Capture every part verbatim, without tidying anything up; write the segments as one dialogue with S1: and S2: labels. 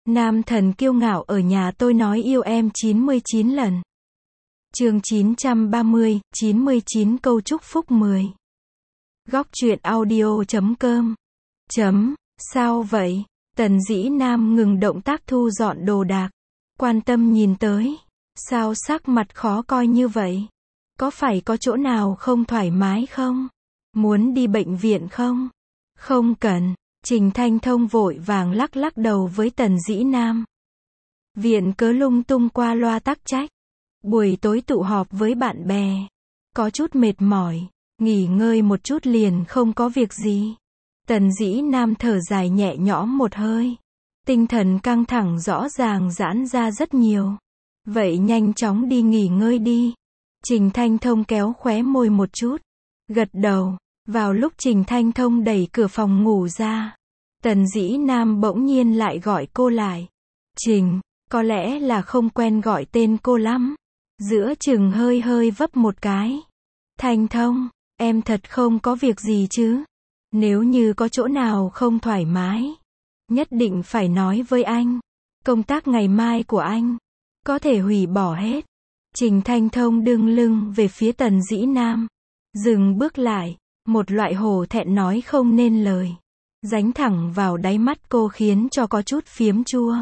S1: Nam thần kiêu ngạo ở nhà tôi nói yêu em chín mươi chín lần. Chương chín trăm ba mươi, chín mươi chín câu chúc phúc mười. Góc truyện audio chấm com. Chấm, sao vậy? Tần Dĩ Nam ngừng động tác thu dọn đồ đạc. Quan tâm nhìn tới. Sao sắc mặt khó coi như vậy? Có phải có chỗ nào không thoải mái không? Muốn đi bệnh viện không? Không cần. Trình Thanh Thông vội vàng lắc lắc đầu với Tần Dĩ Nam. Viện cớ lung tung qua loa tắc trách. Buổi tối tụ họp với bạn bè. Có chút mệt mỏi. Nghỉ ngơi một chút liền không có việc gì. Tần Dĩ Nam thở dài nhẹ nhõm một hơi. Tinh thần căng thẳng rõ ràng giãn ra rất nhiều. Vậy nhanh chóng đi nghỉ ngơi đi. Trình Thanh Thông kéo khóe môi một chút. Gật đầu. Vào lúc Trình Thanh Thông đẩy cửa phòng ngủ ra, Tần Dĩ Nam bỗng nhiên lại gọi cô lại. Trình, có lẽ là không quen gọi tên cô lắm. Giữa chừng hơi hơi vấp một cái. Thanh Thông, em thật không có việc gì chứ? Nếu như có chỗ nào không thoải mái, nhất định phải nói với anh. Công tác ngày mai của anh, có thể hủy bỏ hết. Trình Thanh Thông đương lưng về phía Tần Dĩ Nam. Dừng bước lại. Một loại hổ thẹn nói không nên lời. Dánh thẳng vào đáy mắt cô khiến cho có chút phiếm chua.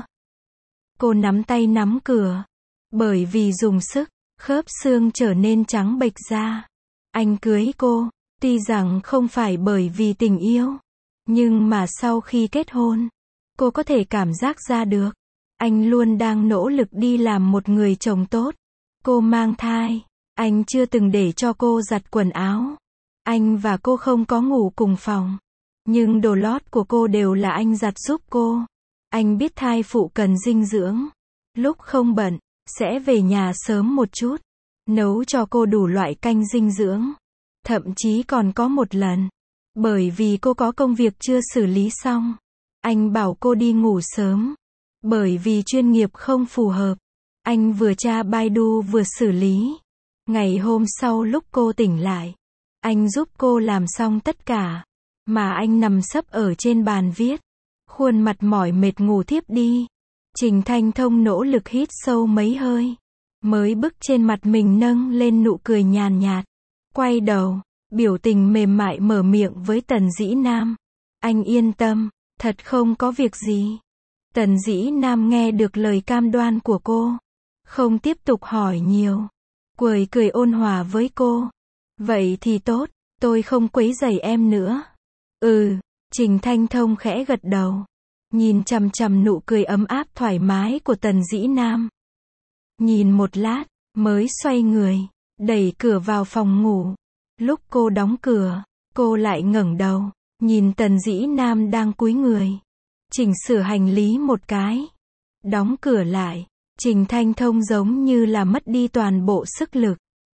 S1: Cô nắm tay nắm cửa. Bởi vì dùng sức, khớp xương trở nên trắng bệch ra. Anh cưới cô, tuy rằng không phải bởi vì tình yêu. Nhưng mà sau khi kết hôn, cô có thể cảm giác ra được. Anh luôn đang nỗ lực đi làm một người chồng tốt. Cô mang thai, anh chưa từng để cho cô giặt quần áo. Anh và cô không có ngủ cùng phòng. Nhưng đồ lót của cô đều là anh giặt giúp cô. Anh biết thai phụ cần dinh dưỡng. Lúc không bận, sẽ về nhà sớm một chút. Nấu cho cô đủ loại canh dinh dưỡng. Thậm chí còn có một lần. Bởi vì cô có công việc chưa xử lý xong. Anh bảo cô đi ngủ sớm. Bởi vì chuyên nghiệp không phù hợp. Anh vừa tra Baidu vừa xử lý. Ngày hôm sau lúc cô tỉnh lại, anh giúp cô làm xong tất cả. Mà anh nằm sấp ở trên bàn viết. Khuôn mặt mỏi mệt ngủ thiếp đi. Trình Thanh Thông nỗ lực hít sâu mấy hơi. Mới bức trên mặt mình nâng lên nụ cười nhàn nhạt. Quay đầu, biểu tình mềm mại mở miệng với Tần Dĩ Nam. Anh yên tâm, thật không có việc gì. Tần Dĩ Nam nghe được lời cam đoan của cô. Không tiếp tục hỏi nhiều. Cười cười ôn hòa với cô. Vậy thì tốt, tôi không quấy rầy em nữa. Ừ, Trình Thanh Thông khẽ gật đầu. Nhìn chằm chằm nụ cười ấm áp thoải mái của Tần Dĩ Nam. Nhìn một lát, mới xoay người, đẩy cửa vào phòng ngủ. Lúc cô đóng cửa, cô lại ngẩng đầu, nhìn Tần Dĩ Nam đang cúi người. Chỉnh sửa hành lý một cái. Đóng cửa lại, Trình Thanh Thông giống như là mất đi toàn bộ sức lực.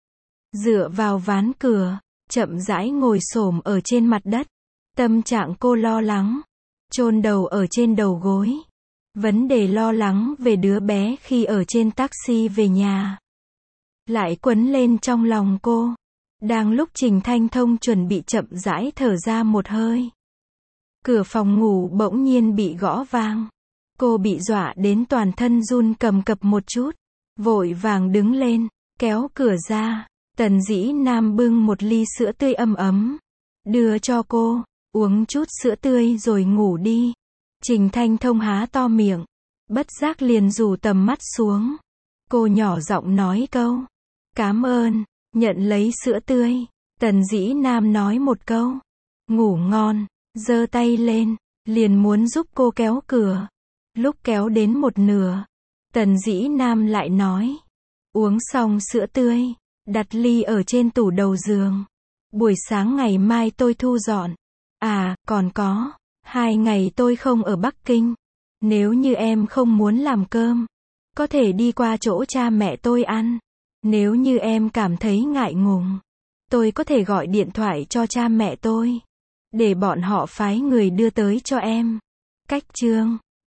S1: Dựa vào ván cửa, chậm rãi ngồi xổm ở trên mặt đất. Tâm trạng cô lo lắng, chôn đầu ở trên đầu gối. Vấn đề lo lắng về đứa bé khi ở trên taxi về nhà lại quấn lên trong lòng cô. Đang lúc Trình Thanh Thông chuẩn bị chậm rãi thở ra một hơi, cửa phòng ngủ bỗng nhiên bị gõ vang. Cô bị dọa đến toàn thân run cầm cập một chút. Vội vàng đứng lên, kéo cửa ra. Tần Dĩ Nam bưng một ly sữa tươi ấm ấm. Đưa cho cô, uống chút sữa tươi rồi ngủ đi. Trình Thanh Thông há to miệng. Bất giác liền rủ tầm mắt xuống. Cô nhỏ giọng nói câu. Cám ơn, nhận lấy sữa tươi. Tần Dĩ Nam nói một câu. Ngủ ngon, giơ tay lên, liền muốn giúp cô kéo cửa. Lúc kéo đến một nửa, Tần Dĩ Nam lại nói. Uống xong sữa tươi, đặt ly ở trên tủ đầu giường. Buổi sáng ngày mai tôi thu dọn. À, còn có, hai ngày tôi không ở Bắc Kinh. Nếu như em không muốn làm cơm, có thể đi qua chỗ cha mẹ tôi ăn. Nếu như em cảm thấy ngại ngùng, tôi có thể gọi điện thoại cho cha mẹ tôi, để bọn họ phái người đưa tới cho em. Cách chương